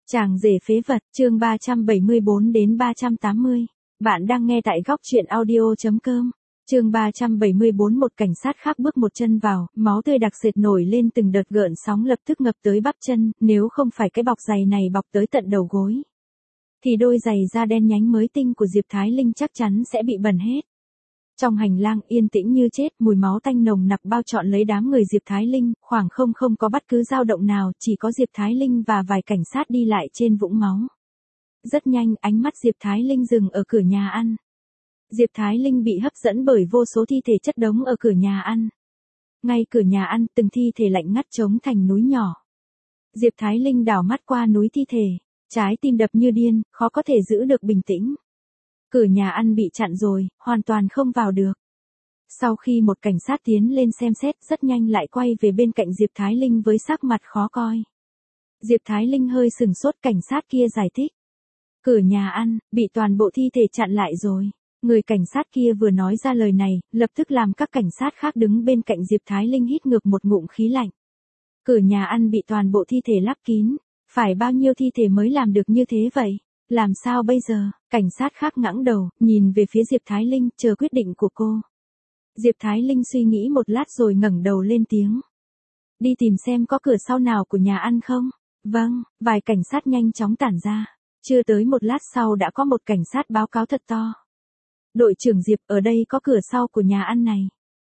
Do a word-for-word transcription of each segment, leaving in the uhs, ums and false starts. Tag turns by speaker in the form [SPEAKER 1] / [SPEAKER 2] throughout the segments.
[SPEAKER 1] Chàng rể phế vật, chương ba trăm bảy mươi bốn đến ba trăm tám mươi. Bạn đang nghe tại góc truyện audio chấm com. Chương ba trăm bảy mươi bốn. Một cảnh sát khác bước một chân vào, máu tươi đặc sệt nổi lên từng đợt gợn sóng lập tức ngập tới bắp chân, nếu không phải cái bọc giày này bọc tới tận đầu gối, thì đôi giày da đen nhánh mới tinh của Diệp Thái Linh chắc chắn sẽ bị bẩn hết. Trong hành lang yên tĩnh như chết, mùi máu tanh nồng nặc bao trọn lấy đám người Diệp Thái Linh, khoảng không không có bất cứ dao động nào, chỉ có Diệp Thái Linh và vài cảnh sát đi lại trên vũng máu. Rất nhanh, ánh mắt Diệp Thái Linh dừng ở cửa nhà ăn. Diệp Thái Linh bị hấp dẫn bởi vô số thi thể chất đống ở cửa nhà ăn. Ngay cửa nhà ăn, từng thi thể lạnh ngắt trống thành núi nhỏ. Diệp Thái Linh đảo mắt qua núi thi thể, trái tim đập như điên, khó có thể giữ được bình tĩnh. Cửa nhà ăn bị chặn rồi, hoàn toàn không vào được. Sau khi một cảnh sát tiến lên xem xét, rất nhanh lại quay về bên cạnh Diệp Thái Linh với sắc mặt khó coi. Diệp Thái Linh hơi sừng sốt, cảnh sát kia giải thích. Cửa nhà ăn, bị toàn bộ thi thể chặn lại rồi. Người cảnh sát kia vừa nói ra lời này, lập tức làm các cảnh sát khác đứng bên cạnh Diệp Thái Linh hít ngược một ngụm khí lạnh. Cửa nhà ăn bị toàn bộ thi thể lắp kín, phải bao nhiêu thi thể mới làm được như thế vậy? Làm sao bây giờ? Cảnh sát khác ngẩng đầu, nhìn về phía Diệp Thái Linh, chờ quyết định của cô. Diệp Thái Linh suy nghĩ một lát rồi ngẩng đầu lên tiếng. Đi tìm xem có cửa sau nào của nhà ăn không? Vâng, vài cảnh sát nhanh chóng tản ra. Chưa tới một lát sau đã có một cảnh sát báo cáo thật to. Đội trưởng Diệp, ở đây có cửa sau của nhà ăn này.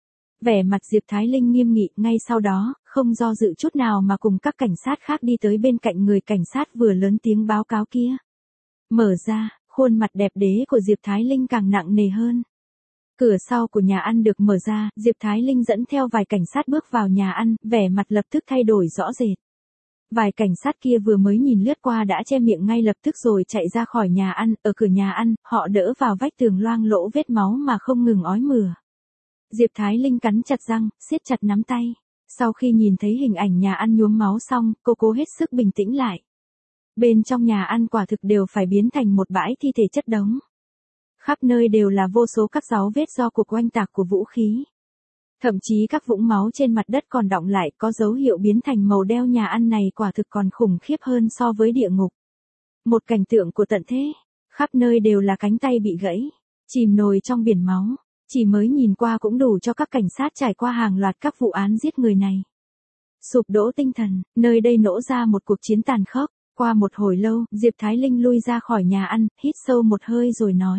[SPEAKER 1] Vẻ mặt Diệp Thái Linh nghiêm nghị, ngay sau đó, không do dự chút nào mà cùng các cảnh sát khác đi tới bên cạnh người cảnh sát vừa lớn tiếng báo cáo kia. Mở ra, khuôn mặt đẹp đẽ của Diệp Thái Linh càng nặng nề hơn. Cửa sau của nhà ăn được mở ra, Diệp Thái Linh dẫn theo vài cảnh sát bước vào nhà ăn, vẻ mặt lập tức thay đổi rõ rệt. Vài cảnh sát kia vừa mới nhìn lướt qua đã che miệng ngay lập tức rồi chạy ra khỏi nhà ăn, ở cửa nhà ăn, họ đỡ vào vách tường loang lỗ vết máu mà không ngừng ói mửa. Diệp Thái Linh cắn chặt răng, siết chặt nắm tay. Sau khi nhìn thấy hình ảnh nhà ăn nhuốm máu xong, cô cố hết sức bình tĩnh lại. Bên trong nhà ăn quả thực đều phải biến thành một bãi thi thể chất đống. Khắp nơi đều là vô số các dấu vết do cuộc oanh tạc của vũ khí. Thậm chí các vũng máu trên mặt đất còn đọng lại, có dấu hiệu biến thành màu đeo. Nhà ăn này quả thực còn khủng khiếp hơn so với địa ngục. Một cảnh tượng của tận thế, khắp nơi đều là cánh tay bị gãy, chìm nổi trong biển máu. Chỉ mới nhìn qua cũng đủ cho các cảnh sát trải qua hàng loạt các vụ án giết người này. Sụp đổ tinh thần, nơi đây nổ ra một cuộc chiến tàn khốc. Qua một hồi lâu, Diệp Thái Linh lui ra khỏi nhà ăn, hít sâu một hơi rồi nói.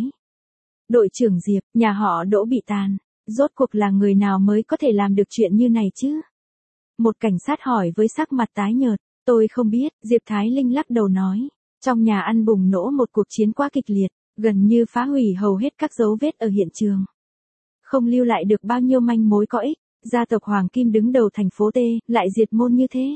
[SPEAKER 1] Đội trưởng Diệp, nhà họ Đỗ bị tàn. Rốt cuộc là người nào mới có thể làm được chuyện như này chứ? Một cảnh sát hỏi với sắc mặt tái nhợt. Tôi không biết, Diệp Thái Linh lắc đầu nói. Trong nhà ăn bùng nổ một cuộc chiến quá kịch liệt, gần như phá hủy hầu hết các dấu vết ở hiện trường. Không lưu lại được bao nhiêu manh mối có ích, gia tộc Hoàng Kim đứng đầu thành phố T, lại diệt môn như thế.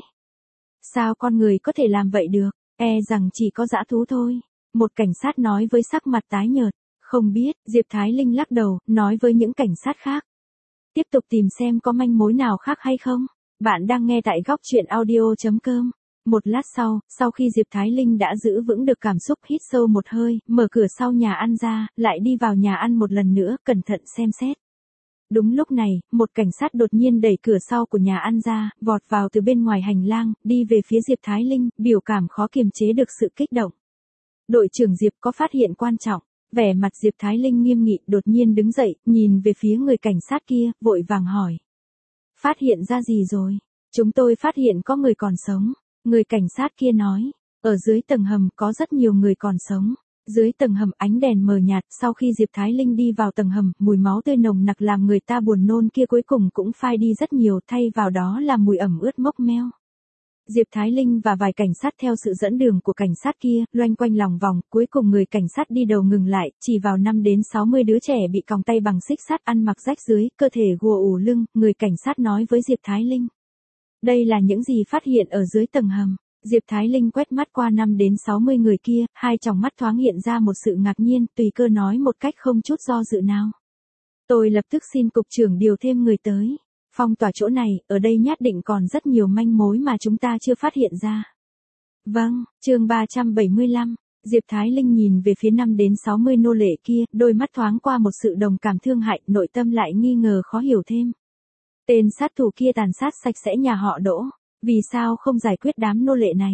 [SPEAKER 1] Sao con người có thể làm vậy được, e rằng chỉ có dã thú thôi. Một cảnh sát nói với sắc mặt tái nhợt. Không biết, Diệp Thái Linh lắc đầu, nói với những cảnh sát khác. Tiếp tục tìm xem có manh mối nào khác hay không. Bạn đang nghe tại góc truyện audio chấm com. Một lát sau, sau khi Diệp Thái Linh đã giữ vững được cảm xúc, hít sâu một hơi, mở cửa sau nhà ăn ra, lại đi vào nhà ăn một lần nữa, cẩn thận xem xét. Đúng lúc này, một cảnh sát đột nhiên đẩy cửa sau của nhà ăn ra, vọt vào từ bên ngoài hành lang, đi về phía Diệp Thái Linh, biểu cảm khó kiềm chế được sự kích động. Đội trưởng Diệp có phát hiện quan trọng. Vẻ mặt Diệp Thái Linh nghiêm nghị, đột nhiên đứng dậy, nhìn về phía người cảnh sát kia, vội vàng hỏi. Phát hiện ra gì rồi? Chúng tôi phát hiện có người còn sống. Người cảnh sát kia nói. Ở dưới tầng hầm có rất nhiều người còn sống. Dưới tầng hầm ánh đèn mờ nhạt, sau khi Diệp Thái Linh đi vào tầng hầm, mùi máu tươi nồng nặc làm người ta buồn nôn kia cuối cùng cũng phai đi rất nhiều, thay vào đó là mùi ẩm ướt mốc meo. Diệp Thái Linh và vài cảnh sát theo sự dẫn đường của cảnh sát kia, loanh quanh lòng vòng, cuối cùng người cảnh sát đi đầu ngừng lại, chỉ vào năm đến sáu mươi đứa trẻ bị còng tay bằng xích sắt, ăn mặc rách rưới, cơ thể gùa ủ lưng, người cảnh sát nói với Diệp Thái Linh. Đây là những gì phát hiện ở dưới tầng hầm. Diệp Thái Linh quét mắt qua năm đến sáu mươi người kia, hai tròng mắt thoáng hiện ra một sự ngạc nhiên, tùy cơ nói một cách không chút do dự nào. Tôi lập tức xin cục trưởng điều thêm người tới. Phong tỏa chỗ này, ở đây nhất định còn rất nhiều manh mối mà chúng ta chưa phát hiện ra. Vâng, chương ba trăm bảy mươi lăm, Diệp Thái Linh nhìn về phía năm đến sáu mươi nô lệ kia, đôi mắt thoáng qua một sự đồng cảm thương hại, nội tâm lại nghi ngờ khó hiểu thêm. Tên sát thủ kia tàn sát sạch sẽ nhà họ Đỗ, vì sao không giải quyết đám nô lệ này?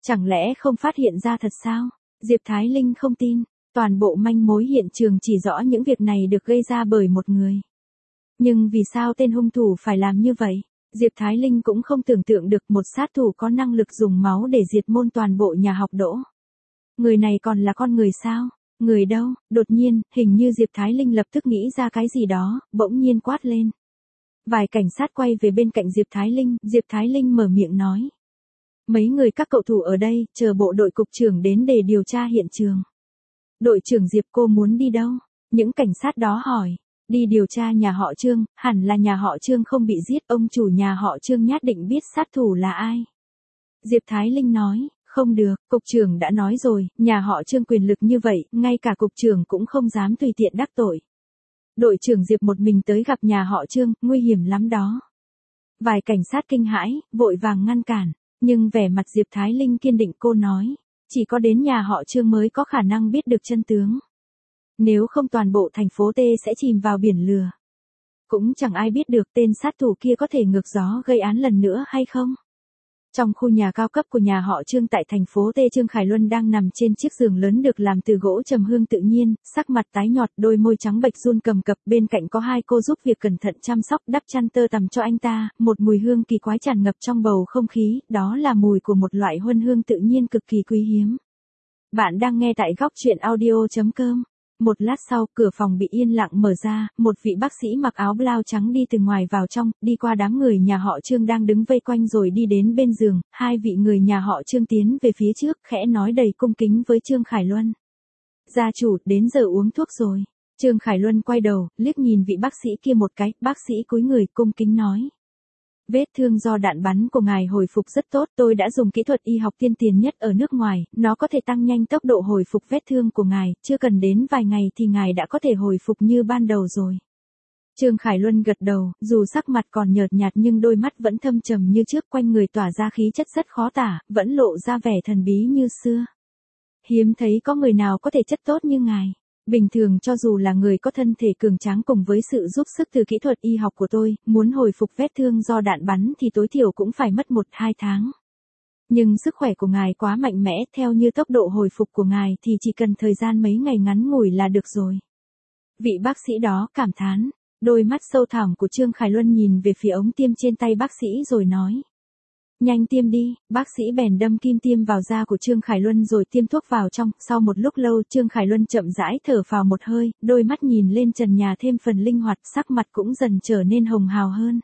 [SPEAKER 1] Chẳng lẽ không phát hiện ra thật sao? Diệp Thái Linh không tin, toàn bộ manh mối hiện trường chỉ rõ những việc này được gây ra bởi một người. Nhưng vì sao tên hung thủ phải làm như vậy? Diệp Thái Linh cũng không tưởng tượng được một sát thủ có năng lực dùng máu để diệt môn toàn bộ nhà học Đỗ. Người này còn là con người sao? Người đâu? Đột nhiên, hình như Diệp Thái Linh lập tức nghĩ ra cái gì đó, bỗng nhiên quát lên. Vài cảnh sát quay về bên cạnh Diệp Thái Linh, Diệp Thái Linh mở miệng nói. Mấy người các cậu thủ ở đây, chờ bộ đội cục trưởng đến để điều tra hiện trường. Đội trưởng Diệp, cô muốn đi đâu? Những cảnh sát đó hỏi. Đi điều tra nhà họ Trương, hẳn là nhà họ Trương không bị giết, ông chủ nhà họ Trương nhất định biết sát thủ là ai. Diệp Thái Linh nói, không được, cục trưởng đã nói rồi, nhà họ Trương quyền lực như vậy, ngay cả cục trưởng cũng không dám tùy tiện đắc tội. Đội trưởng Diệp một mình tới gặp nhà họ Trương, nguy hiểm lắm đó. Vài cảnh sát kinh hãi, vội vàng ngăn cản, nhưng vẻ mặt Diệp Thái Linh kiên định, cô nói, chỉ có đến nhà họ Trương mới có khả năng biết được chân tướng. Nếu không toàn bộ thành phố T sẽ chìm vào biển lửa. Cũng chẳng ai biết được tên sát thủ kia có thể ngược gió gây án lần nữa hay không. Trong khu nhà cao cấp của nhà họ Trương tại thành phố T, Trương Khải Luân đang nằm trên chiếc giường lớn được làm từ gỗ trầm hương tự nhiên, sắc mặt tái nhọt, đôi môi trắng bệch run cầm cập, bên cạnh có hai cô giúp việc cẩn thận chăm sóc đắp chăn tơ tằm cho anh ta, một mùi hương kỳ quái tràn ngập trong bầu không khí, đó là mùi của một loại huân hương tự nhiên cực kỳ quý hiếm. Bạn đang nghe tại góc truyện audio chấm com. Một lát sau, cửa phòng bị yên lặng mở ra, một vị bác sĩ mặc áo blau trắng đi từ ngoài vào trong, đi qua đám người nhà họ Trương đang đứng vây quanh rồi đi đến bên giường, hai vị người nhà họ Trương tiến về phía trước, khẽ nói đầy cung kính với Trương Khải Luân. Gia chủ, đến giờ uống thuốc rồi. Trương Khải Luân quay đầu, liếc nhìn vị bác sĩ kia một cái, bác sĩ cúi người cung kính nói. Vết thương do đạn bắn của ngài hồi phục rất tốt, tôi đã dùng kỹ thuật y học tiên tiến nhất ở nước ngoài, nó có thể tăng nhanh tốc độ hồi phục vết thương của ngài, chưa cần đến vài ngày thì ngài đã có thể hồi phục như ban đầu rồi. Trương Khải Luân gật đầu, dù sắc mặt còn nhợt nhạt nhưng đôi mắt vẫn thâm trầm như trước, quanh người tỏa ra khí chất rất khó tả, vẫn lộ ra vẻ thần bí như xưa. Hiếm thấy có người nào có thể chất tốt như ngài. Bình thường cho dù là người có thân thể cường tráng cùng với sự giúp sức từ kỹ thuật y học của tôi, muốn hồi phục vết thương do đạn bắn thì tối thiểu cũng phải mất một hai tháng. Nhưng sức khỏe của ngài quá mạnh mẽ, theo như tốc độ hồi phục của ngài thì chỉ cần thời gian mấy ngày ngắn ngủi là được rồi. Vị bác sĩ đó cảm thán, đôi mắt sâu thẳm của Trương Khải Luân nhìn về phía ống tiêm trên tay bác sĩ rồi nói. Nhanh tiêm đi, bác sĩ bèn đâm kim tiêm vào da của Trương Khải Luân rồi tiêm thuốc vào trong, sau một lúc lâu Trương Khải Luân chậm rãi thở phào một hơi, đôi mắt nhìn lên trần nhà thêm phần linh hoạt, sắc mặt cũng dần trở nên hồng hào hơn.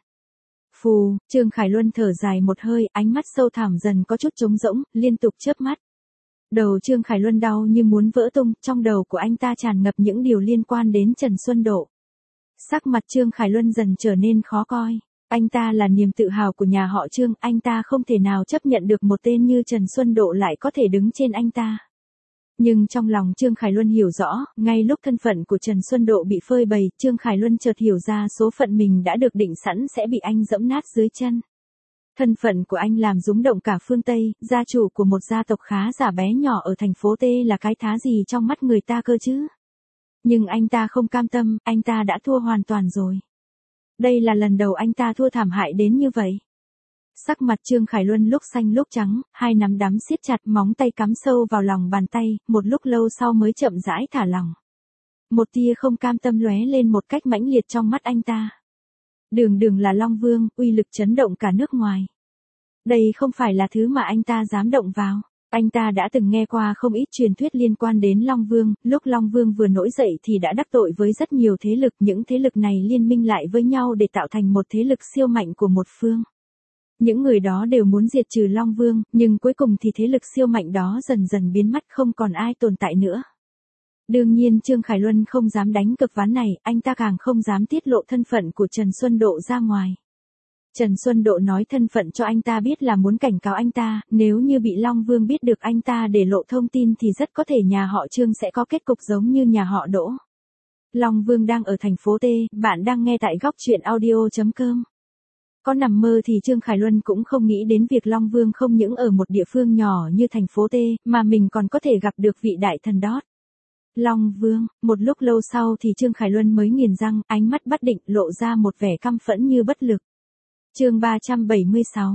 [SPEAKER 1] Phù, Trương Khải Luân thở dài một hơi, ánh mắt sâu thẳm dần có chút trống rỗng, liên tục chớp mắt. Đầu Trương Khải Luân đau như muốn vỡ tung, trong đầu của anh ta tràn ngập những điều liên quan đến Trần Xuân Độ. Sắc mặt Trương Khải Luân dần trở nên khó coi. Anh ta là niềm tự hào của nhà họ Trương, anh ta không thể nào chấp nhận được một tên như Trần Xuân Độ lại có thể đứng trên anh ta. Nhưng trong lòng Trương Khải Luân hiểu rõ, ngay lúc thân phận của Trần Xuân Độ bị phơi bày, Trương Khải Luân chợt hiểu ra số phận mình đã được định sẵn sẽ bị anh giẫm nát dưới chân. Thân phận của anh làm rúng động cả phương Tây, gia chủ của một gia tộc khá giả bé nhỏ ở thành phố T là cái thá gì trong mắt người ta cơ chứ. Nhưng anh ta không cam tâm, anh ta đã thua hoàn toàn rồi. Đây là lần đầu anh ta thua thảm hại đến như vậy. Sắc mặt Trương Khải Luân lúc xanh lúc trắng, hai nắm đấm siết chặt, móng tay cắm sâu vào lòng bàn tay, một lúc lâu sau mới chậm rãi thả lỏng. Một tia không cam tâm lóe lên một cách mãnh liệt trong mắt anh ta. Đường đường là Long Vương, uy lực chấn động cả nước ngoài. Đây không phải là thứ mà anh ta dám động vào. Anh ta đã từng nghe qua không ít truyền thuyết liên quan đến Long Vương, lúc Long Vương vừa nổi dậy thì đã đắc tội với rất nhiều thế lực, những thế lực này liên minh lại với nhau để tạo thành một thế lực siêu mạnh của một phương. Những người đó đều muốn diệt trừ Long Vương, nhưng cuối cùng thì thế lực siêu mạnh đó dần dần biến mất, không còn ai tồn tại nữa. Đương nhiên Trương Khải Luân không dám đánh cược ván này, anh ta càng không dám tiết lộ thân phận của Trần Xuân Độ ra ngoài. Trần Xuân Độ nói thân phận cho anh ta biết là muốn cảnh cáo anh ta, nếu như bị Long Vương biết được anh ta để lộ thông tin thì rất có thể nhà họ Trương sẽ có kết cục giống như nhà họ Đỗ. Long Vương đang ở thành phố T, bạn đang nghe tại góc truyện audio chấm com. Có nằm mơ thì Trương Khải Luân cũng không nghĩ đến việc Long Vương không những ở một địa phương nhỏ như thành phố T, mà mình còn có thể gặp được vị đại thần đó. Long Vương, một lúc lâu sau thì Trương Khải Luân mới nghiền răng, ánh mắt bất định lộ ra một vẻ căm phẫn như bất lực. Chương ba trăm bảy mươi sáu.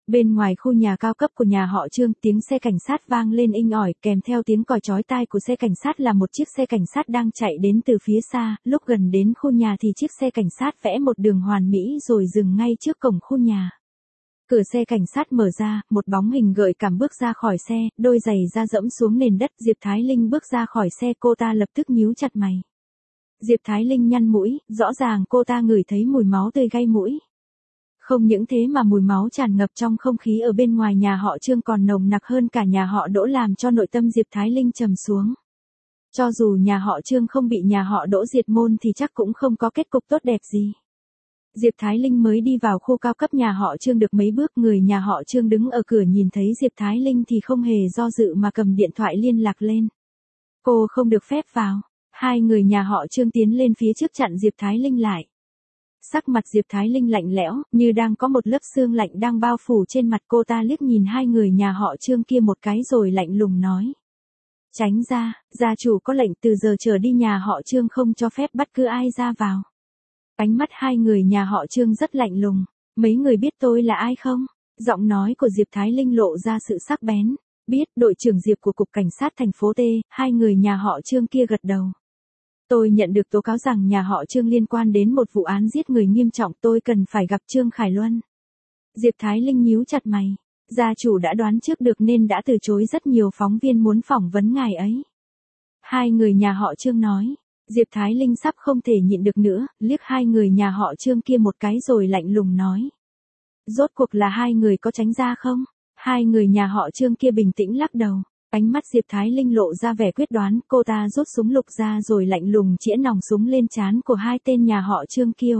[SPEAKER 1] Bên ngoài khu nhà cao cấp của nhà họ Trương, tiếng xe cảnh sát vang lên inh ỏi, kèm theo tiếng còi chói tai của xe cảnh sát là một chiếc xe cảnh sát đang chạy đến từ phía xa, lúc gần đến khu nhà thì chiếc xe cảnh sát vẽ một đường hoàn mỹ rồi dừng ngay trước cổng khu nhà. Cửa xe cảnh sát mở ra, một bóng hình gợi cảm bước ra khỏi xe, đôi giày da dẫm xuống nền đất. Diệp Thái Linh bước ra khỏi xe, cô ta lập tức nhíu chặt mày. Diệp Thái Linh nhăn mũi, rõ ràng cô ta ngửi thấy mùi máu tươi gây mũi. Không những thế mà mùi máu tràn ngập trong không khí ở bên ngoài nhà họ Trương còn nồng nặc hơn cả nhà họ Đỗ, làm cho nội tâm Diệp Thái Linh trầm xuống. Cho dù nhà họ Trương không bị nhà họ Đỗ diệt môn thì chắc cũng không có kết cục tốt đẹp gì. Diệp Thái Linh mới đi vào khu cao cấp nhà họ Trương được mấy bước, người nhà họ Trương đứng ở cửa nhìn thấy Diệp Thái Linh thì không hề do dự mà cầm điện thoại liên lạc lên. Cô không được phép vào. Hai người nhà họ Trương tiến lên phía trước chặn Diệp Thái Linh lại. Sắc mặt Diệp Thái Linh lạnh lẽo, như đang có một lớp sương lạnh đang bao phủ trên mặt. Cô ta liếc nhìn hai người nhà họ Trương kia một cái rồi lạnh lùng nói. Tránh ra, gia chủ có lệnh từ giờ trở đi nhà họ Trương không cho phép bất cứ ai ra vào. Ánh mắt hai người nhà họ Trương rất lạnh lùng. Mấy người biết tôi là ai không? Giọng nói của Diệp Thái Linh lộ ra sự sắc bén. Biết, đội trưởng Diệp của Cục Cảnh sát thành phố T. Hai người nhà họ Trương kia gật đầu. Tôi nhận được tố cáo rằng nhà họ Trương liên quan đến một vụ án giết người nghiêm trọng, tôi cần phải gặp Trương Khải Luân. Diệp Thái Linh nhíu chặt mày. Gia chủ đã đoán trước được nên đã từ chối rất nhiều phóng viên muốn phỏng vấn ngài ấy. Hai người nhà họ Trương nói. Diệp Thái Linh sắp không thể nhịn được nữa, liếc hai người nhà họ Trương kia một cái rồi lạnh lùng nói. Rốt cuộc là hai người có tránh ra không? Hai người nhà họ Trương kia bình tĩnh lắc đầu. Ánh mắt Diệp Thái Linh lộ ra vẻ quyết đoán, cô ta rút súng lục ra rồi lạnh lùng chĩa nòng súng lên trán của hai tên nhà họ Trương kia.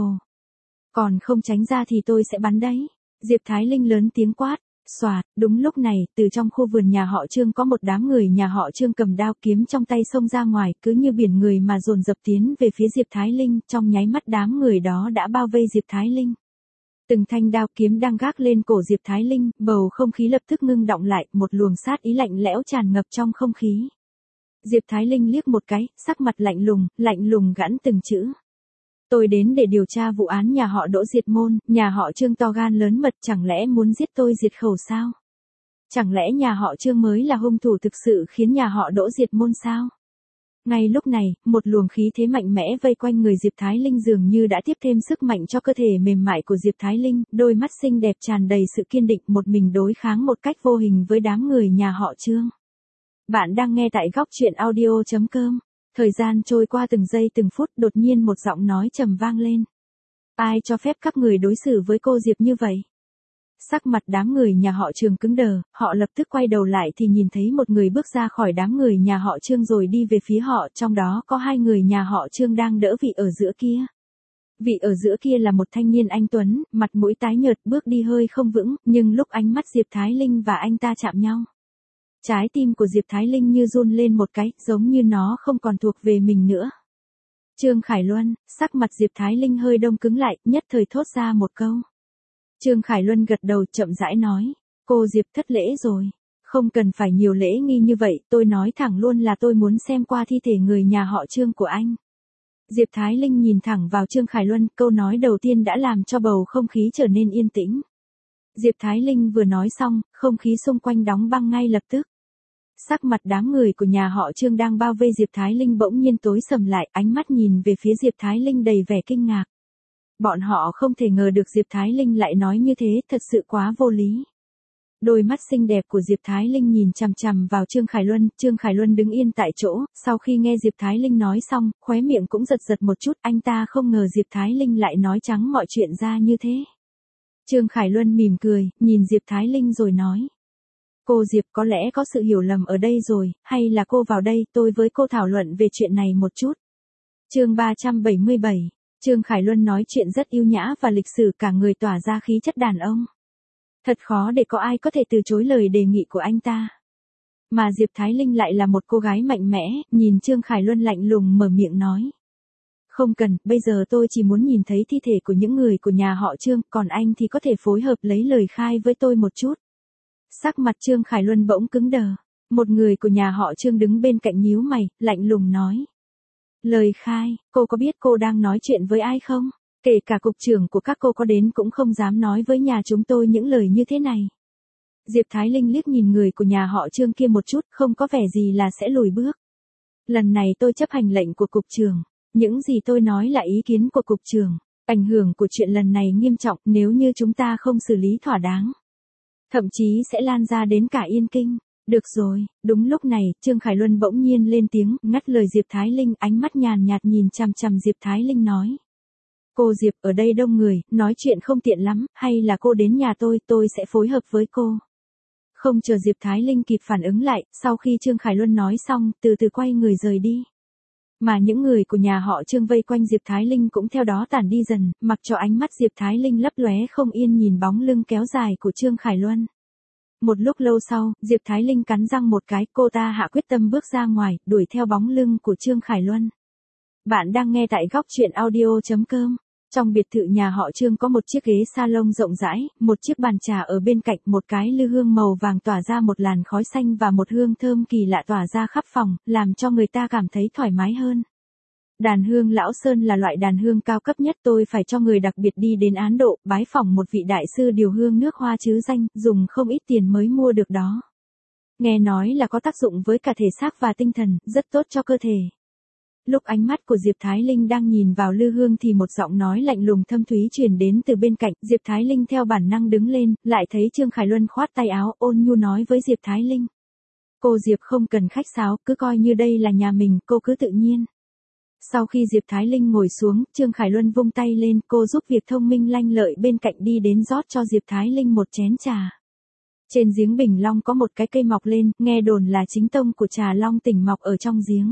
[SPEAKER 1] Còn không tránh ra thì tôi sẽ bắn đấy. Diệp Thái Linh lớn tiếng quát. Xoạt, đúng lúc này, từ trong khu vườn nhà họ Trương có một đám người nhà họ Trương cầm đao kiếm trong tay xông ra ngoài, cứ như biển người mà dồn dập tiến về phía Diệp Thái Linh. Trong nháy mắt đám người đó đã bao vây Diệp Thái Linh. Từng thanh đao kiếm đang gác lên cổ Diệp Thái Linh, bầu không khí lập tức ngưng đọng lại, một luồng sát ý lạnh lẽo tràn ngập trong không khí. Diệp Thái Linh liếc một cái, sắc mặt lạnh lùng, lạnh lùng gẵn từng chữ. Tôi đến để điều tra vụ án nhà họ Đỗ diệt môn, nhà họ Trương to gan lớn mật, chẳng lẽ muốn giết tôi diệt khẩu sao? Chẳng lẽ nhà họ Trương mới là hung thủ thực sự khiến nhà họ Đỗ diệt môn sao? Ngay lúc này, một luồng khí thế mạnh mẽ vây quanh người Diệp Thái Linh dường như đã tiếp thêm sức mạnh cho cơ thể mềm mại của Diệp Thái Linh, đôi mắt xinh đẹp tràn đầy sự kiên định, một mình đối kháng một cách vô hình với đám người nhà họ Trương. Bạn đang nghe tại góc truyện audio chấm com. Thời gian trôi qua từng giây từng phút, đột nhiên một giọng nói trầm vang lên. Ai cho phép các người đối xử với cô Diệp như vậy? Sắc mặt đám người nhà họ Trương cứng đờ, họ lập tức quay đầu lại thì nhìn thấy một người bước ra khỏi đám người nhà họ Trương rồi đi về phía họ, trong đó có hai người nhà họ Trương đang đỡ vị ở giữa kia. Vị ở giữa kia là một thanh niên anh tuấn, mặt mũi tái nhợt, bước đi hơi không vững, nhưng lúc ánh mắt Diệp Thái Linh và anh ta chạm nhau, trái tim của Diệp Thái Linh như run lên một cái, giống như nó không còn thuộc về mình nữa. Trương Khải Luân, sắc mặt Diệp Thái Linh hơi đông cứng lại, nhất thời thốt ra một câu. Trương Khải Luân gật đầu chậm rãi nói, cô Diệp thất lễ rồi. Không cần phải nhiều lễ nghi như vậy, tôi nói thẳng luôn là tôi muốn xem qua thi thể người nhà họ Trương của anh. Diệp Thái Linh nhìn thẳng vào Trương Khải Luân, câu nói đầu tiên đã làm cho bầu không khí trở nên yên tĩnh. Diệp Thái Linh vừa nói xong, không khí xung quanh đóng băng ngay lập tức. Sắc mặt đám người của nhà họ Trương đang bao vây Diệp Thái Linh bỗng nhiên tối sầm lại, ánh mắt nhìn về phía Diệp Thái Linh đầy vẻ kinh ngạc. Bọn họ không thể ngờ được Diệp Thái Linh lại nói như thế, thật sự quá vô lý. Đôi mắt xinh đẹp của Diệp Thái Linh nhìn chằm chằm vào Trương Khải Luân, Trương Khải Luân đứng yên tại chỗ, sau khi nghe Diệp Thái Linh nói xong, khóe miệng cũng giật giật một chút, anh ta không ngờ Diệp Thái Linh lại nói trắng mọi chuyện ra như thế. Trương Khải Luân mỉm cười, nhìn Diệp Thái Linh rồi nói. Cô Diệp có lẽ có sự hiểu lầm ở đây rồi, hay là cô vào đây, tôi với cô thảo luận về chuyện này một chút. Chương ba trăm bảy mươi bảy, Trương Khải Luân nói chuyện rất yêu nhã và lịch sự, cả người tỏa ra khí chất đàn ông. Thật khó để có ai có thể từ chối lời đề nghị của anh ta. Mà Diệp Thái Linh lại là một cô gái mạnh mẽ, nhìn Trương Khải Luân lạnh lùng mở miệng nói. Không cần, bây giờ tôi chỉ muốn nhìn thấy thi thể của những người của nhà họ Trương, còn anh thì có thể phối hợp lấy lời khai với tôi một chút. Sắc mặt Trương Khải Luân bỗng cứng đờ. Một người của nhà họ Trương đứng bên cạnh nhíu mày, lạnh lùng nói. Lời khai, cô có biết cô đang nói chuyện với ai không? Kể cả cục trưởng của các cô có đến cũng không dám nói với nhà chúng tôi những lời như thế này. Diệp Thái Linh liếc nhìn người của nhà họ Trương kia một chút, không có vẻ gì là sẽ lùi bước. Lần này tôi chấp hành lệnh của cục trưởng. Những gì tôi nói là ý kiến của cục trưởng. Ảnh hưởng của chuyện lần này nghiêm trọng, nếu như chúng ta không xử lý thỏa đáng, thậm chí sẽ lan ra đến cả Yên Kinh. Được rồi, đúng lúc này, Trương Khải Luân bỗng nhiên lên tiếng, ngắt lời Diệp Thái Linh, ánh mắt nhàn nhạt nhìn chằm chằm Diệp Thái Linh nói. Cô Diệp, ở đây đông người, nói chuyện không tiện lắm, hay là cô đến nhà tôi, tôi sẽ phối hợp với cô. Không chờ Diệp Thái Linh kịp phản ứng lại, sau khi Trương Khải Luân nói xong, từ từ quay người rời đi. Mà những người của nhà họ Trương vây quanh Diệp Thái Linh cũng theo đó tản đi dần, mặc cho ánh mắt Diệp Thái Linh lấp lóe không yên nhìn bóng lưng kéo dài của Trương Khải Luân. Một lúc lâu sau, Diệp Thái Linh cắn răng một cái, cô ta hạ quyết tâm bước ra ngoài, đuổi theo bóng lưng của Trương Khải Luân. Bạn đang nghe tại góc truyện audio.com. Trong biệt thự nhà họ Trương có một chiếc ghế salon rộng rãi, một chiếc bàn trà ở bên cạnh, một cái lư hương màu vàng tỏa ra một làn khói xanh và một hương thơm kỳ lạ tỏa ra khắp phòng, làm cho người ta cảm thấy thoải mái hơn. Đàn hương Lão Sơn là loại đàn hương cao cấp nhất, tôi phải cho người đặc biệt đi đến Ấn Độ, bái phỏng một vị đại sư điều hương nước hoa chứ danh, dùng không ít tiền mới mua được đó. Nghe nói là có tác dụng với cả thể xác và tinh thần, rất tốt cho cơ thể. Lúc ánh mắt của Diệp Thái Linh đang nhìn vào lư hương thì một giọng nói lạnh lùng thâm thúy truyền đến từ bên cạnh, Diệp Thái Linh theo bản năng đứng lên, lại thấy Trương Khải Luân khoát tay áo, ôn nhu nói với Diệp Thái Linh. Cô Diệp không cần khách sáo, cứ coi như đây là nhà mình, cô cứ tự nhiên. Sau khi Diệp Thái Linh ngồi xuống, Trương Khải Luân vung tay lên, cô giúp việc thông minh lanh lợi bên cạnh đi đến rót cho Diệp Thái Linh một chén trà. Trên giếng Bình Long có một cái cây mọc lên, nghe đồn là chính tông của trà Long tỉnh mọc ở trong giếng.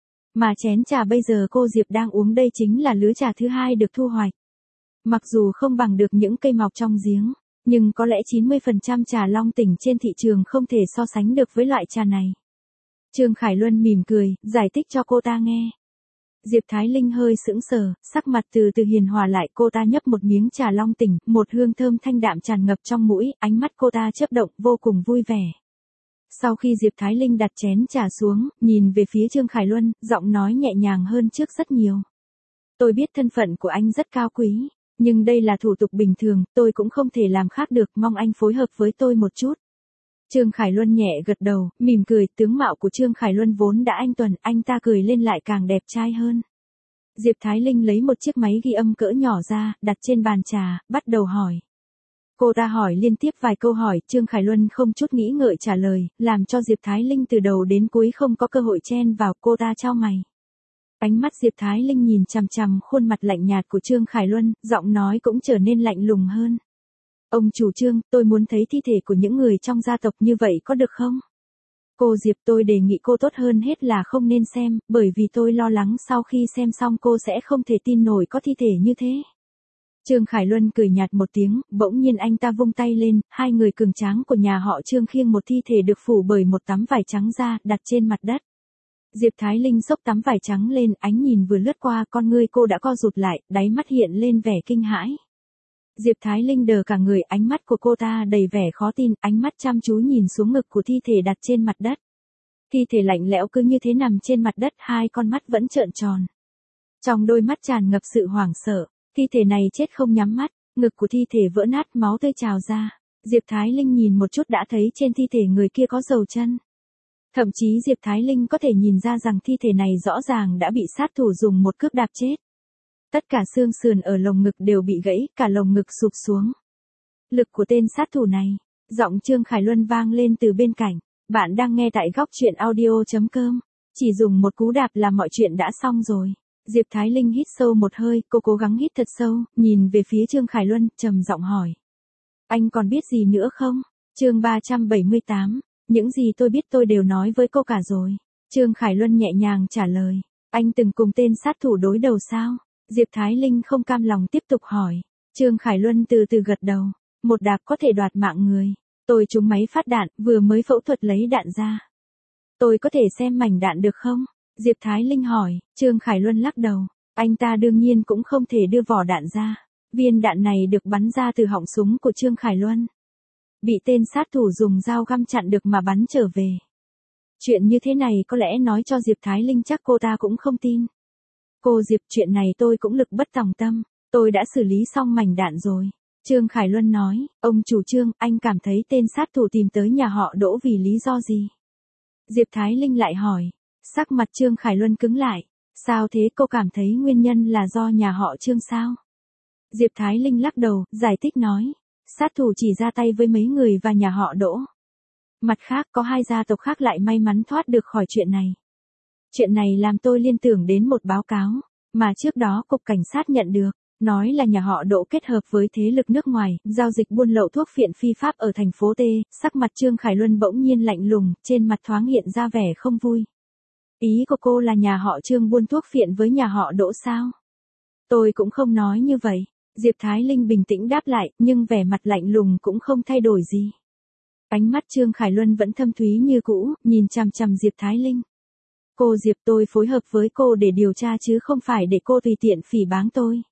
[SPEAKER 1] Mà chén trà bây giờ cô Diệp đang uống đây chính là lứa trà thứ hai được thu hoạch. Mặc dù không bằng được những cây mọc trong giếng, nhưng có lẽ chín mươi phần trăm trà Long tỉnh trên thị trường không thể so sánh được với loại trà này. Trương Khải Luân mỉm cười, giải thích cho cô ta nghe. Diệp Thái Linh hơi sững sờ, sắc mặt từ từ hiền hòa lại, cô ta nhấp một miếng trà Long tỉnh, một hương thơm thanh đạm tràn ngập trong mũi, ánh mắt cô ta chớp động, vô cùng vui vẻ. Sau khi Diệp Thái Linh đặt chén trà xuống, nhìn về phía Trương Khải Luân, giọng nói nhẹ nhàng hơn trước rất nhiều. Tôi biết thân phận của anh rất cao quý, nhưng đây là thủ tục bình thường, tôi cũng không thể làm khác được, mong anh phối hợp với tôi một chút. Trương Khải Luân nhẹ gật đầu, mỉm cười, tướng mạo của Trương Khải Luân vốn đã anh tuần, anh ta cười lên lại càng đẹp trai hơn. Diệp Thái Linh lấy một chiếc máy ghi âm cỡ nhỏ ra, đặt trên bàn trà, bắt đầu hỏi. Cô ta hỏi liên tiếp vài câu hỏi, Trương Khải Luân không chút nghĩ ngợi trả lời, làm cho Diệp Thái Linh từ đầu đến cuối không có cơ hội chen vào, cô ta chau mày. Ánh mắt Diệp Thái Linh nhìn chằm chằm khuôn mặt lạnh nhạt của Trương Khải Luân, giọng nói cũng trở nên lạnh lùng hơn. Ông chủ Trương, tôi muốn thấy thi thể của những người trong gia tộc như vậy có được không? Cô Diệp, tôi đề nghị cô tốt hơn hết là không nên xem, bởi vì tôi lo lắng sau khi xem xong cô sẽ không thể tin nổi có thi thể như thế. Trương Khải Luân cười nhạt một tiếng, bỗng nhiên anh ta vung tay lên, hai người cường tráng của nhà họ Trương khiêng một thi thể được phủ bởi một tấm vải trắng ra, đặt trên mặt đất. Diệp Thái Linh xốc tấm vải trắng lên, ánh nhìn vừa lướt qua, con ngươi cô đã co rụt lại, đáy mắt hiện lên vẻ kinh hãi. Diệp Thái Linh đờ cả người, ánh mắt của cô ta đầy vẻ khó tin, ánh mắt chăm chú nhìn xuống ngực của thi thể đặt trên mặt đất. Thi thể lạnh lẽo cứ như thế nằm trên mặt đất, hai con mắt vẫn trợn tròn. Trong đôi mắt tràn ngập sự hoảng sợ, thi thể này chết không nhắm mắt, ngực của thi thể vỡ nát, máu tươi trào ra. Diệp Thái Linh nhìn một chút đã thấy trên thi thể người kia có dầu chân. Thậm chí Diệp Thái Linh có thể nhìn ra rằng thi thể này rõ ràng đã bị sát thủ dùng một cước đạp chết. Tất cả xương sườn ở lồng ngực đều bị gãy, cả lồng ngực sụp xuống. Lực của tên sát thủ này, giọng Trương Khải Luân vang lên từ bên cạnh. Bạn đang nghe tại góc truyện audio.com. Chỉ dùng một cú đạp là mọi chuyện đã xong rồi. Diệp Thái Linh hít sâu một hơi, cô cố gắng hít thật sâu, nhìn về phía Trương Khải Luân, trầm giọng hỏi. Anh còn biết gì nữa không? Chương ba trăm bảy mươi tám. Những gì tôi biết tôi đều nói với cô cả rồi. Trương Khải Luân nhẹ nhàng trả lời. Anh từng cùng tên sát thủ đối đầu sao? Diệp Thái Linh không cam lòng tiếp tục hỏi. Trương Khải Luân từ từ gật đầu. Một đạp có thể đoạt mạng người. Tôi trúng máy phát đạn, vừa mới phẫu thuật lấy đạn ra. Tôi có thể xem mảnh đạn được không? Diệp Thái Linh hỏi. Trương Khải Luân lắc đầu. Anh ta đương nhiên cũng không thể đưa vỏ đạn ra. Viên đạn này được bắn ra từ họng súng của Trương Khải Luân. Bị tên sát thủ dùng dao găm chặn được mà bắn trở về. Chuyện như thế này có lẽ nói cho Diệp Thái Linh chắc cô ta cũng không tin. Cô Diệp, chuyện này tôi cũng lực bất tòng tâm. Tôi đã xử lý xong mảnh đạn rồi. Trương Khải Luân nói, ông chủ Trương, anh cảm thấy tên sát thủ tìm tới nhà họ Đỗ vì lý do gì? Diệp Thái Linh lại hỏi. Sắc mặt Trương Khải Luân cứng lại. Sao thế, cô cảm thấy nguyên nhân là do nhà họ Trương sao? Diệp Thái Linh lắc đầu, giải thích nói. Sát thủ chỉ ra tay với mấy người và nhà họ Đỗ. Mặt khác có hai gia tộc khác lại may mắn thoát được khỏi chuyện này. Chuyện này làm tôi liên tưởng đến một báo cáo mà trước đó cục cảnh sát nhận được, nói là nhà họ Đỗ kết hợp với thế lực nước ngoài, giao dịch buôn lậu thuốc phiện phi pháp ở thành phố T. Sắc mặt Trương Khải Luân bỗng nhiên lạnh lùng, trên mặt thoáng hiện ra vẻ không vui. Ý của cô là nhà họ Trương buôn thuốc phiện với nhà họ Đỗ sao? Tôi cũng không nói như vậy. Diệp Thái Linh bình tĩnh đáp lại, nhưng vẻ mặt lạnh lùng cũng không thay đổi gì. Ánh mắt Trương Khải Luân vẫn thâm thúy như cũ, nhìn chằm chằm Diệp Thái Linh. Cô Diệp, tôi phối hợp với cô để điều tra chứ không phải để cô tùy tiện phỉ báng tôi.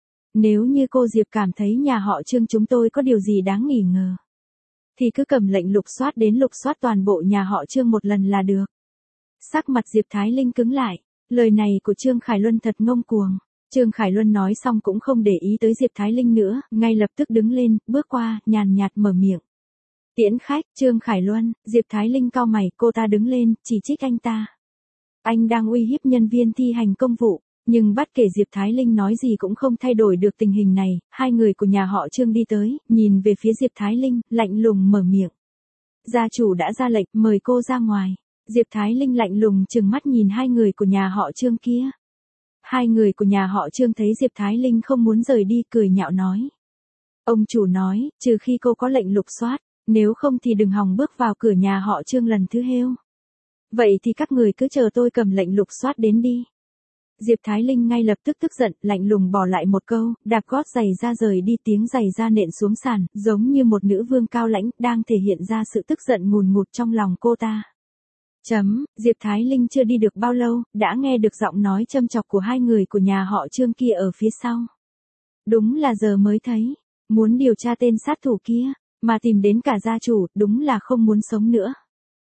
[SPEAKER 1] Nếu như cô Diệp cảm thấy nhà họ Trương chúng tôi có điều gì đáng nghi ngờ, thì cứ cầm lệnh lục soát đến lục soát toàn bộ nhà họ Trương một lần là được. Sắc mặt Diệp Thái Linh cứng lại, lời này của Trương Khải Luân thật ngông cuồng. Trương Khải Luân nói xong cũng không để ý tới Diệp Thái Linh nữa, ngay lập tức đứng lên, bước qua, nhàn nhạt mở miệng. Tiễn khách, Trương Khải Luân. Diệp Thái Linh cau mày, cô ta đứng lên, chỉ trích anh ta. Anh đang uy hiếp nhân viên thi hành công vụ, nhưng bất kể Diệp Thái Linh nói gì cũng không thay đổi được tình hình này. Hai người của nhà họ Trương đi tới, nhìn về phía Diệp Thái Linh, lạnh lùng mở miệng. Gia chủ đã ra lệnh, mời cô ra ngoài. Diệp Thái Linh lạnh lùng trừng mắt nhìn hai người của nhà họ Trương kia. Hai người của nhà họ Trương thấy Diệp Thái Linh không muốn rời đi, cười nhạo nói. Ông chủ nói, trừ khi cô có lệnh lục soát, nếu không thì đừng hòng bước vào cửa nhà họ Trương lần thứ hêu. Vậy thì các người cứ chờ tôi cầm lệnh lục soát đến đi. Diệp Thái Linh ngay lập tức tức giận, lạnh lùng bỏ lại một câu, đạp gót giày ra rời đi, tiếng giày ra nện xuống sàn, giống như một nữ vương cao lãnh, đang thể hiện ra sự tức giận ngùn ngụt trong lòng cô ta. Chấm, Diệp Thái Linh chưa đi được bao lâu, đã nghe được giọng nói châm chọc của hai người của nhà họ Trương kia ở phía sau. Đúng là giờ mới thấy, muốn điều tra tên sát thủ kia, mà tìm đến cả gia chủ, đúng là không muốn sống nữa.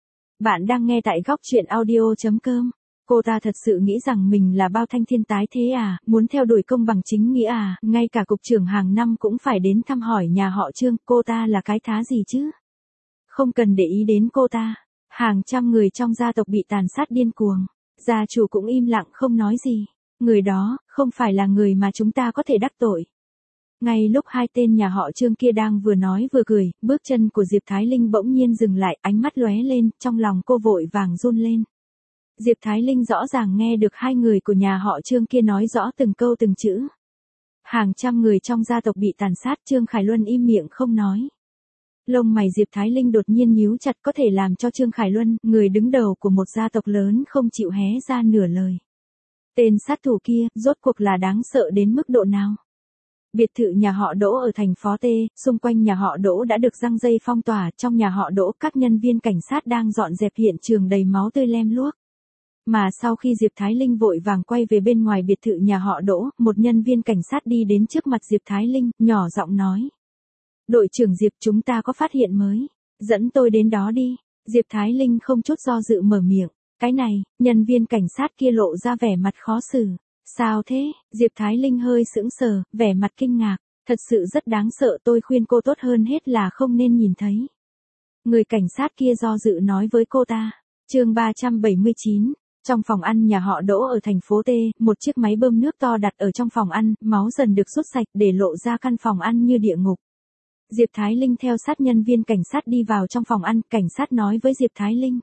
[SPEAKER 1] Bạn đang nghe tại góc truyện audio chấm com. Cô ta thật sự nghĩ rằng mình là bao thanh thiên tái thế à, muốn theo đuổi công bằng chính nghĩa à, ngay cả cục trưởng hàng năm cũng phải đến thăm hỏi nhà họ Trương, cô ta là cái thá gì chứ? Không cần để ý đến cô ta. Hàng trăm người trong gia tộc bị tàn sát điên cuồng. Gia chủ cũng im lặng không nói gì. Người đó, không phải là người mà chúng ta có thể đắc tội. Ngay lúc hai tên nhà họ Trương kia đang vừa nói vừa cười, bước chân của Diệp Thái Linh bỗng nhiên dừng lại, ánh mắt lóe lên, trong lòng cô vội vàng run lên. Diệp Thái Linh rõ ràng nghe được hai người của nhà họ Trương kia nói rõ từng câu từng chữ. Hàng trăm người trong gia tộc bị tàn sát, Trương Khải Luân im miệng không nói. Lông mày Diệp Thái Linh đột nhiên nhíu chặt, có thể làm cho Trương Khải Luân, người đứng đầu của một gia tộc lớn, không chịu hé ra nửa lời. Tên sát thủ kia, rốt cuộc là đáng sợ đến mức độ nào? Biệt thự nhà họ Đỗ ở thành phố T, xung quanh nhà họ Đỗ đã được giăng dây phong tỏa, trong nhà họ Đỗ các nhân viên cảnh sát đang dọn dẹp hiện trường đầy máu tươi lem luốc. Mà sau khi Diệp Thái Linh vội vàng quay về bên ngoài biệt thự nhà họ Đỗ, một nhân viên cảnh sát đi đến trước mặt Diệp Thái Linh, nhỏ giọng nói. Đội trưởng Diệp, chúng ta có phát hiện mới, dẫn tôi đến đó đi. Diệp Thái Linh không chút do dự mở miệng. Cái này, nhân viên cảnh sát kia lộ ra vẻ mặt khó xử. Sao thế? Diệp Thái Linh hơi sững sờ, vẻ mặt kinh ngạc. Thật sự rất đáng sợ, tôi khuyên cô tốt hơn hết là không nên nhìn thấy. Người cảnh sát kia do dự nói với cô ta. Chương ba trăm bảy mươi chín. Trong phòng ăn nhà họ Đỗ ở thành phố T, một chiếc máy bơm nước to đặt ở trong phòng ăn, máu dần được rút sạch để lộ ra căn phòng ăn như địa ngục. Diệp Thái Linh theo sát nhân viên cảnh sát đi vào trong phòng ăn, cảnh sát nói với Diệp Thái Linh.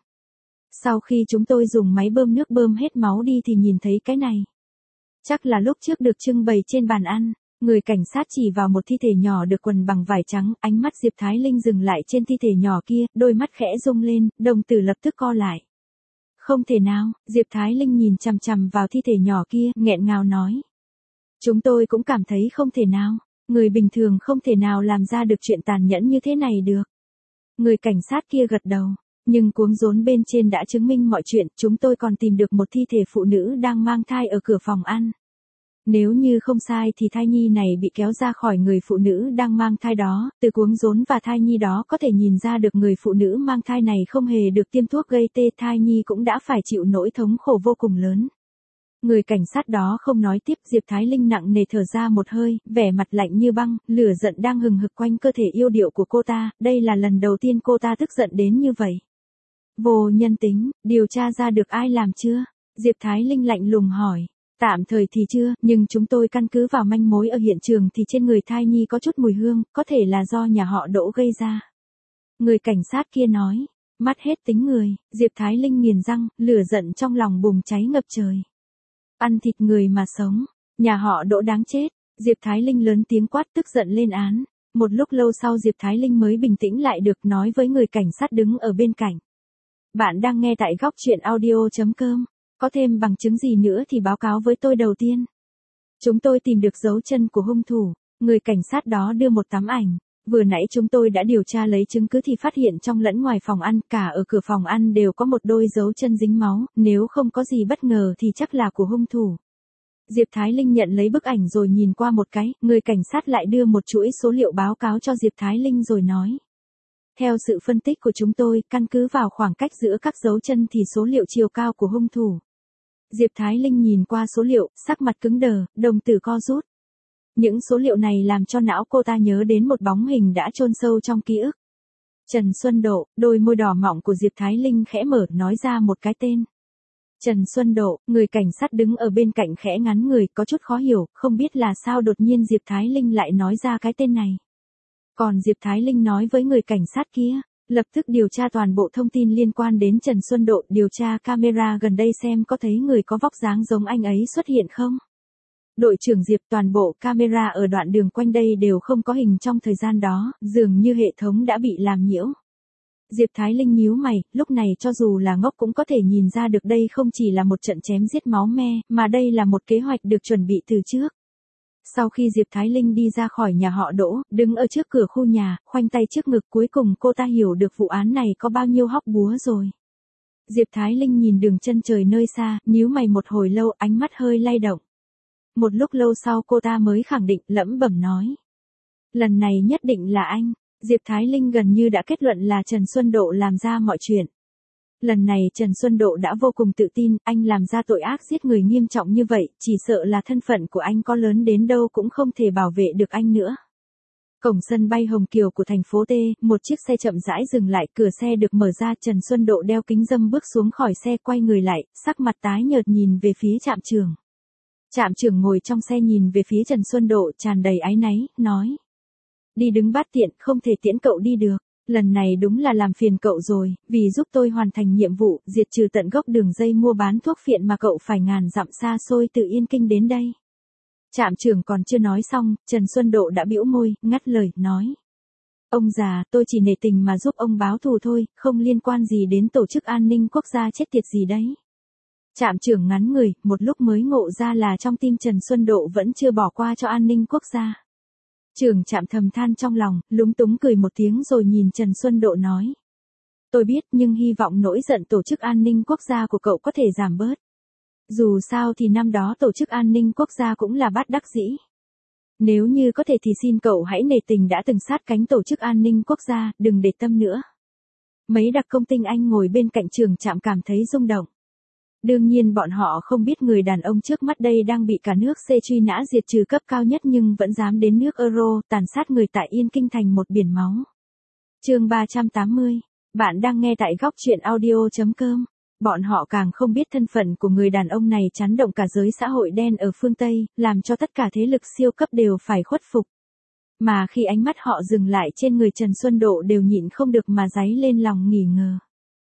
[SPEAKER 1] Sau khi chúng tôi dùng máy bơm nước bơm hết máu đi thì nhìn thấy cái này. Chắc là lúc trước được trưng bày trên bàn ăn. Người cảnh sát chỉ vào một thi thể nhỏ được quần bằng vải trắng, ánh mắt Diệp Thái Linh dừng lại trên thi thể nhỏ kia, đôi mắt khẽ rung lên, đồng tử lập tức co lại. Không thể nào, Diệp Thái Linh nhìn chằm chằm vào thi thể nhỏ kia, nghẹn ngào nói. Chúng tôi cũng cảm thấy không thể nào, người bình thường không thể nào làm ra được chuyện tàn nhẫn như thế này được. Người cảnh sát kia gật đầu, nhưng cuống rốn bên trên đã chứng minh mọi chuyện, chúng tôi còn tìm được một thi thể phụ nữ đang mang thai ở cửa phòng ăn. Nếu như không sai thì thai nhi này bị kéo ra khỏi người phụ nữ đang mang thai đó, từ cuống rốn và thai nhi đó có thể nhìn ra được người phụ nữ mang thai này không hề được tiêm thuốc gây tê, thai nhi cũng đã phải chịu nỗi thống khổ vô cùng lớn. Người cảnh sát đó không nói tiếp, Diệp Thái Linh nặng nề thở ra một hơi, vẻ mặt lạnh như băng, lửa giận đang hừng hực quanh cơ thể yêu điệu của cô ta, đây là lần đầu tiên cô ta tức giận đến như vậy. Vô nhân tính, điều tra ra được ai làm chưa? Diệp Thái Linh lạnh lùng hỏi. Tạm thời thì chưa, nhưng chúng tôi căn cứ vào manh mối ở hiện trường thì trên người thai nhi có chút mùi hương, có thể là do nhà họ Đỗ gây ra. Người cảnh sát kia nói, mắt hết tính người, Diệp Thái Linh nghiền răng, lửa giận trong lòng bùng cháy ngập trời. Ăn thịt người mà sống, nhà họ Đỗ đáng chết, Diệp Thái Linh lớn tiếng quát tức giận lên án. Một lúc lâu sau Diệp Thái Linh mới bình tĩnh lại được, nói với người cảnh sát đứng ở bên cạnh. Bạn đang nghe tại góc truyện audio chấm com. Có thêm bằng chứng gì nữa thì báo cáo với tôi đầu tiên. Chúng tôi tìm được dấu chân của hung thủ. Người cảnh sát đó đưa một tấm ảnh. Vừa nãy chúng tôi đã điều tra lấy chứng cứ thì phát hiện trong lẫn ngoài phòng ăn, cả ở cửa phòng ăn đều có một đôi dấu chân dính máu, nếu không có gì bất ngờ thì chắc là của hung thủ. Diệp Thái Linh nhận lấy bức ảnh rồi nhìn qua một cái, người cảnh sát lại đưa một chuỗi số liệu báo cáo cho Diệp Thái Linh rồi nói. Theo sự phân tích của chúng tôi, căn cứ vào khoảng cách giữa các dấu chân thì số liệu chiều cao của hung thủ. Diệp Thái Linh nhìn qua số liệu, sắc mặt cứng đờ, đồng tử co rút. Những số liệu này làm cho não cô ta nhớ đến một bóng hình đã chôn sâu trong ký ức. Trần Xuân Độ, đôi môi đỏ mọng của Diệp Thái Linh khẽ mở, nói ra một cái tên. Trần Xuân Độ, người cảnh sát đứng ở bên cạnh khẽ ngắn người, có chút khó hiểu, không biết là sao đột nhiên Diệp Thái Linh lại nói ra cái tên này. Còn Diệp Thái Linh nói với người cảnh sát kia, lập tức điều tra toàn bộ thông tin liên quan đến Trần Xuân Độ, điều tra camera gần đây xem có thấy người có vóc dáng giống anh ấy xuất hiện không. Đội trưởng Diệp, toàn bộ camera ở đoạn đường quanh đây đều không có hình trong thời gian đó, dường như hệ thống đã bị làm nhiễu. Diệp Thái Linh nhíu mày, lúc này cho dù là ngốc cũng có thể nhìn ra được đây không chỉ là một trận chém giết máu me, mà đây là một kế hoạch được chuẩn bị từ trước. Sau khi Diệp Thái Linh đi ra khỏi nhà họ Đỗ, đứng ở trước cửa khu nhà, khoanh tay trước ngực, cuối cùng cô ta hiểu được vụ án này có bao nhiêu hóc búa rồi. Diệp Thái Linh nhìn đường chân trời nơi xa, nhíu mày một hồi lâu, ánh mắt hơi lay động. Một lúc lâu sau cô ta mới khẳng định, lẩm bẩm nói. Lần này nhất định là anh. Diệp Thái Linh gần như đã kết luận là Trần Xuân Độ làm ra mọi chuyện. Lần này Trần Xuân Độ đã vô cùng tự tin, anh làm ra tội ác giết người nghiêm trọng như vậy, chỉ sợ là thân phận của anh có lớn đến đâu cũng không thể bảo vệ được anh nữa. Cổng sân bay Hồng Kiều của thành phố T, một chiếc xe chậm rãi dừng lại, cửa xe được mở ra, Trần Xuân Độ đeo kính râm bước xuống khỏi xe, quay người lại, sắc mặt tái nhợt nhìn về phía trạm trưởng. Trạm trưởng ngồi trong xe nhìn về phía Trần Xuân Độ tràn đầy áy náy, nói. Đi đứng bát tiện, không thể tiễn cậu đi được. Lần này đúng là làm phiền cậu rồi, vì giúp tôi hoàn thành nhiệm vụ, diệt trừ tận gốc đường dây mua bán thuốc phiện mà cậu phải ngàn dặm xa xôi từ Yên Kinh đến đây. Trạm trưởng còn chưa nói xong, Trần Xuân Độ đã bĩu môi, ngắt lời, nói. Ông già, tôi chỉ nể tình mà giúp ông báo thù thôi, không liên quan gì đến tổ chức an ninh quốc gia chết tiệt gì đấy. Trạm trưởng ngắn người, một lúc mới ngộ ra là trong tim Trần Xuân Độ vẫn chưa bỏ qua cho an ninh quốc gia. Trưởng trạm thầm than trong lòng, lúng túng cười một tiếng rồi nhìn Trần Xuân Độ nói. Tôi biết nhưng hy vọng nỗi giận tổ chức an ninh quốc gia của cậu có thể giảm bớt. Dù sao thì năm đó tổ chức an ninh quốc gia cũng là bất đắc dĩ. Nếu như có thể thì xin cậu hãy nể tình đã từng sát cánh tổ chức an ninh quốc gia, đừng để tâm nữa. Mấy đặc công tinh Anh ngồi bên cạnh trưởng trạm cảm thấy rung động. Đương nhiên bọn họ không biết người đàn ông trước mắt đây đang bị cả nước C truy nã diệt trừ cấp cao nhất nhưng vẫn dám đến nước Euro tàn sát người tại Yên Kinh thành một biển máu. Chương ba trăm tám mươi. Bạn đang nghe tại góc truyện audio chấm com. Bọn họ càng không biết thân phận của người đàn ông này chấn động cả giới xã hội đen ở phương Tây, làm cho tất cả thế lực siêu cấp đều phải khuất phục. Mà khi ánh mắt họ dừng lại trên người Trần Xuân Độ đều nhịn không được mà giấy lên lòng nghỉ ngờ.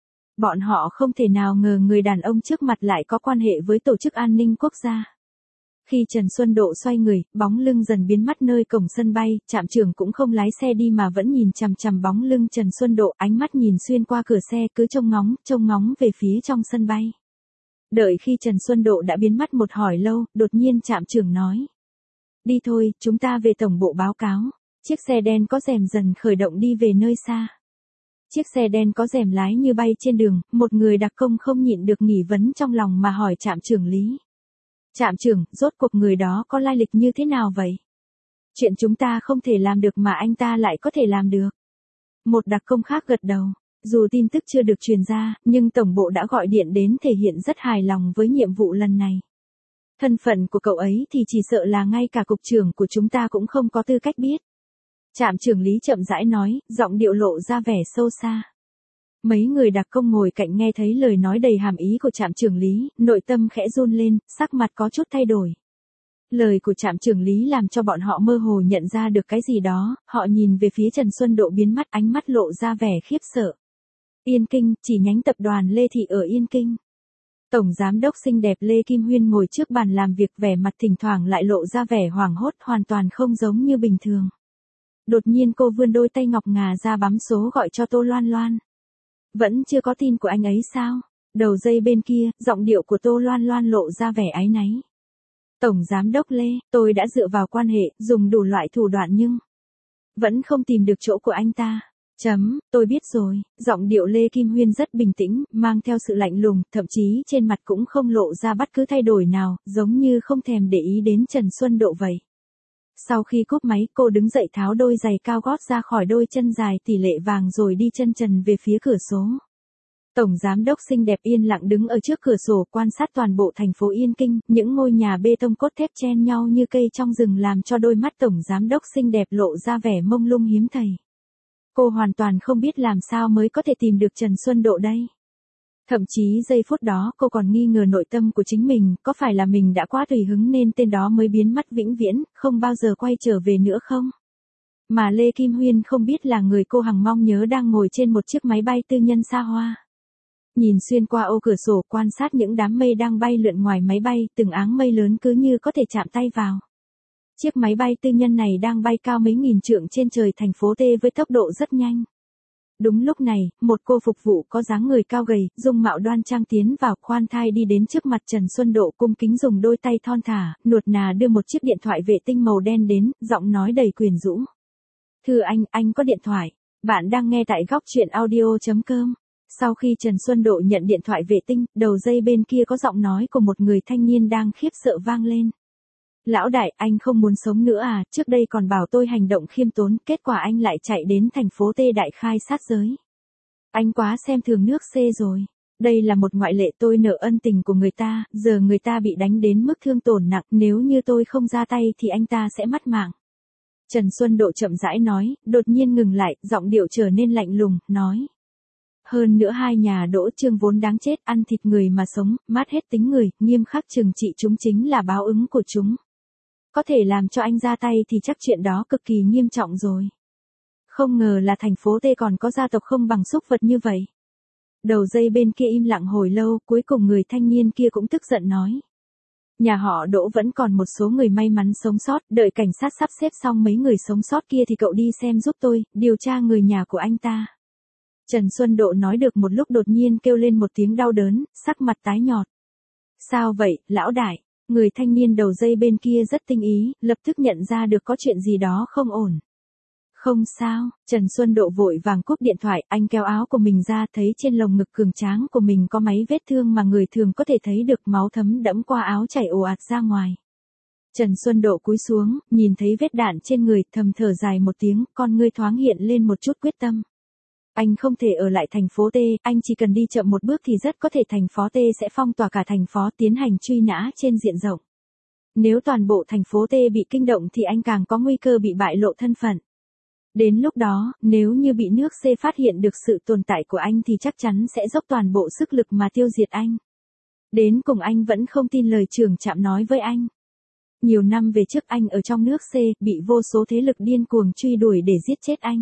[SPEAKER 1] Bọn họ không thể nào ngờ người đàn ông trước mặt lại có quan hệ với tổ chức an ninh quốc gia. Khi Trần Xuân Độ xoay người, bóng lưng dần biến mất nơi cổng sân bay, trạm trưởng cũng không lái xe đi mà vẫn nhìn chằm chằm bóng lưng Trần Xuân Độ, ánh mắt nhìn xuyên qua cửa xe cứ trông ngóng, trông ngóng về phía trong sân bay. Đợi khi Trần Xuân Độ đã biến mất một hồi lâu, đột nhiên trạm trưởng nói. Đi thôi, chúng ta về tổng bộ báo cáo. Chiếc xe đen có rèm dần khởi động đi về nơi xa. Chiếc xe đen có rèm lái như bay trên đường, một người đặc công không nhịn được nghi vấn trong lòng mà hỏi trạm trưởng Lý. Trạm trưởng, rốt cuộc người đó có lai lịch như thế nào vậy? Chuyện chúng ta không thể làm được mà anh ta lại có thể làm được. Một đặc công khác gật đầu. Dù tin tức chưa được truyền ra, nhưng tổng bộ đã gọi điện đến thể hiện rất hài lòng với nhiệm vụ lần này. Thân phận của cậu ấy thì chỉ sợ là ngay cả cục trưởng của chúng ta cũng không có tư cách biết. Trạm trưởng lý chậm rãi nói, giọng điệu lộ ra vẻ sâu xa. Mấy người đặc công ngồi cạnh nghe thấy lời nói đầy hàm ý của trạm trưởng lý, nội tâm khẽ run lên, sắc mặt có chút thay đổi. Lời của trạm trưởng lý làm cho bọn họ mơ hồ nhận ra được cái gì đó, họ nhìn về phía Trần Xuân Độ biến mắt, ánh mắt lộ ra vẻ khiếp sợ. Yên Kinh, chỉ nhánh tập đoàn Lê Thị ở Yên Kinh. Tổng giám đốc xinh đẹp Lê Kim Huyên ngồi trước bàn làm việc, vẻ mặt thỉnh thoảng lại lộ ra vẻ hoảng hốt, hoàn toàn không giống như bình thường. Đột nhiên cô vươn đôi tay ngọc ngà ra bấm số gọi cho Tô Loan Loan. Vẫn chưa có tin của anh ấy sao? Đầu dây bên kia, giọng điệu của Tô Loan Loan lộ ra vẻ áy náy. Tổng giám đốc Lê, tôi đã dựa vào quan hệ, dùng đủ loại thủ đoạn nhưng vẫn không tìm được chỗ của anh ta. Chấm, tôi biết rồi, giọng điệu Lê Kim Huyên rất bình tĩnh, mang theo sự lạnh lùng, thậm chí trên mặt cũng không lộ ra bất cứ thay đổi nào, giống như không thèm để ý đến Trần Xuân Độ vậy. Sau khi cúp máy, cô đứng dậy tháo đôi giày cao gót ra khỏi đôi chân dài tỷ lệ vàng rồi đi chân trần về phía cửa số. Tổng giám đốc xinh đẹp yên lặng đứng ở trước cửa sổ quan sát toàn bộ thành phố Yên Kinh, những ngôi nhà bê tông cốt thép chen nhau như cây trong rừng làm cho đôi mắt tổng giám đốc xinh đẹp lộ ra vẻ mông lung hiếm thấy. Cô hoàn toàn không biết làm sao mới có thể tìm được Trần Xuân Độ đây. Thậm chí giây phút đó cô còn nghi ngờ nội tâm của chính mình, có phải là mình đã quá tùy hứng nên tên đó mới biến mất vĩnh viễn, không bao giờ quay trở về nữa không? Mà Lê Kim Huyên không biết là người cô hằng mong nhớ đang ngồi trên một chiếc máy bay tư nhân xa hoa. Nhìn xuyên qua ô cửa sổ quan sát những đám mây đang bay lượn ngoài máy bay, từng áng mây lớn cứ như có thể chạm tay vào. Chiếc máy bay tư nhân này đang bay cao mấy nghìn trượng trên trời thành phố T với tốc độ rất nhanh. Đúng lúc này, một cô phục vụ có dáng người cao gầy, dung mạo đoan trang tiến vào, khoan thai đi đến trước mặt Trần Xuân Độ, cung kính dùng đôi tay thon thả, nuột nà đưa một chiếc điện thoại vệ tinh màu đen đến, giọng nói đầy quyến rũ. Thưa anh, anh có điện thoại. Bạn đang nghe tại góc truyện audio chấm com. Sau khi Trần Xuân Độ nhận điện thoại vệ tinh, đầu dây bên kia có giọng nói của một người thanh niên đang khiếp sợ vang lên. Lão đại, anh không muốn sống nữa à, trước đây còn bảo tôi hành động khiêm tốn, kết quả anh lại chạy đến thành phố T đại khai sát giới. Anh quá xem thường nước C rồi. Đây là một ngoại lệ, tôi nợ ân tình của người ta, giờ người ta bị đánh đến mức thương tổn nặng, nếu như tôi không ra tay thì anh ta sẽ mất mạng. Trần Xuân Độ chậm rãi nói, đột nhiên ngừng lại, giọng điệu trở nên lạnh lùng, nói. Hơn nữa hai nhà Đỗ Trương vốn đáng chết, ăn thịt người mà sống, mát hết tính người, nghiêm khắc trừng trị chúng chính là báo ứng của chúng. Có thể làm cho anh ra tay thì chắc chuyện đó cực kỳ nghiêm trọng rồi. Không ngờ là thành phố T còn có gia tộc không bằng súc vật như vậy. Đầu dây bên kia im lặng hồi lâu, cuối cùng người thanh niên kia cũng tức giận nói. Nhà họ Đỗ vẫn còn một số người may mắn sống sót, đợi cảnh sát sắp xếp xong mấy người sống sót kia thì cậu đi xem giúp tôi, điều tra người nhà của anh ta. Trần Xuân Độ nói được một lúc đột nhiên kêu lên một tiếng đau đớn, sắc mặt tái nhợt. Sao vậy, lão đại? Người thanh niên đầu dây bên kia rất tinh ý, lập tức nhận ra được có chuyện gì đó không ổn. Không sao, Trần Xuân Độ vội vàng cúp điện thoại, anh kéo áo của mình ra thấy trên lồng ngực cường tráng của mình có mấy vết thương mà người thường có thể thấy được, máu thấm đẫm qua áo chảy ồ ạt ra ngoài. Trần Xuân Độ cúi xuống, nhìn thấy vết đạn trên người, thầm thở dài một tiếng, con ngươi thoáng hiện lên một chút quyết tâm. Anh không thể ở lại thành phố T, anh chỉ cần đi chậm một bước thì rất có thể thành phố T sẽ phong tỏa cả thành phố, tiến hành truy nã trên diện rộng. Nếu toàn bộ thành phố T bị kinh động thì anh càng có nguy cơ bị bại lộ thân phận. Đến lúc đó, nếu như bị nước C phát hiện được sự tồn tại của anh thì chắc chắn sẽ dốc toàn bộ sức lực mà tiêu diệt anh. Đến cùng anh vẫn không tin lời trưởng trạm nói với anh. Nhiều năm về trước anh ở trong nước C, bị vô số thế lực điên cuồng truy đuổi để giết chết anh.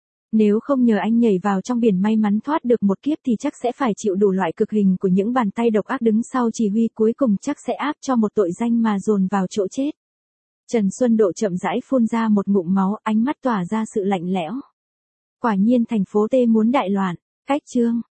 [SPEAKER 1] Nếu không nhờ anh nhảy vào trong biển may mắn thoát được một kiếp thì chắc sẽ phải chịu đủ loại cực hình của những bàn tay độc ác đứng sau chỉ huy, cuối cùng chắc sẽ áp cho một tội danh mà dồn vào chỗ chết. Trần Xuân Độ chậm rãi phun ra một ngụm máu, ánh mắt tỏa ra sự lạnh lẽo. Quả nhiên thành phố T muốn đại loạn. Cách chương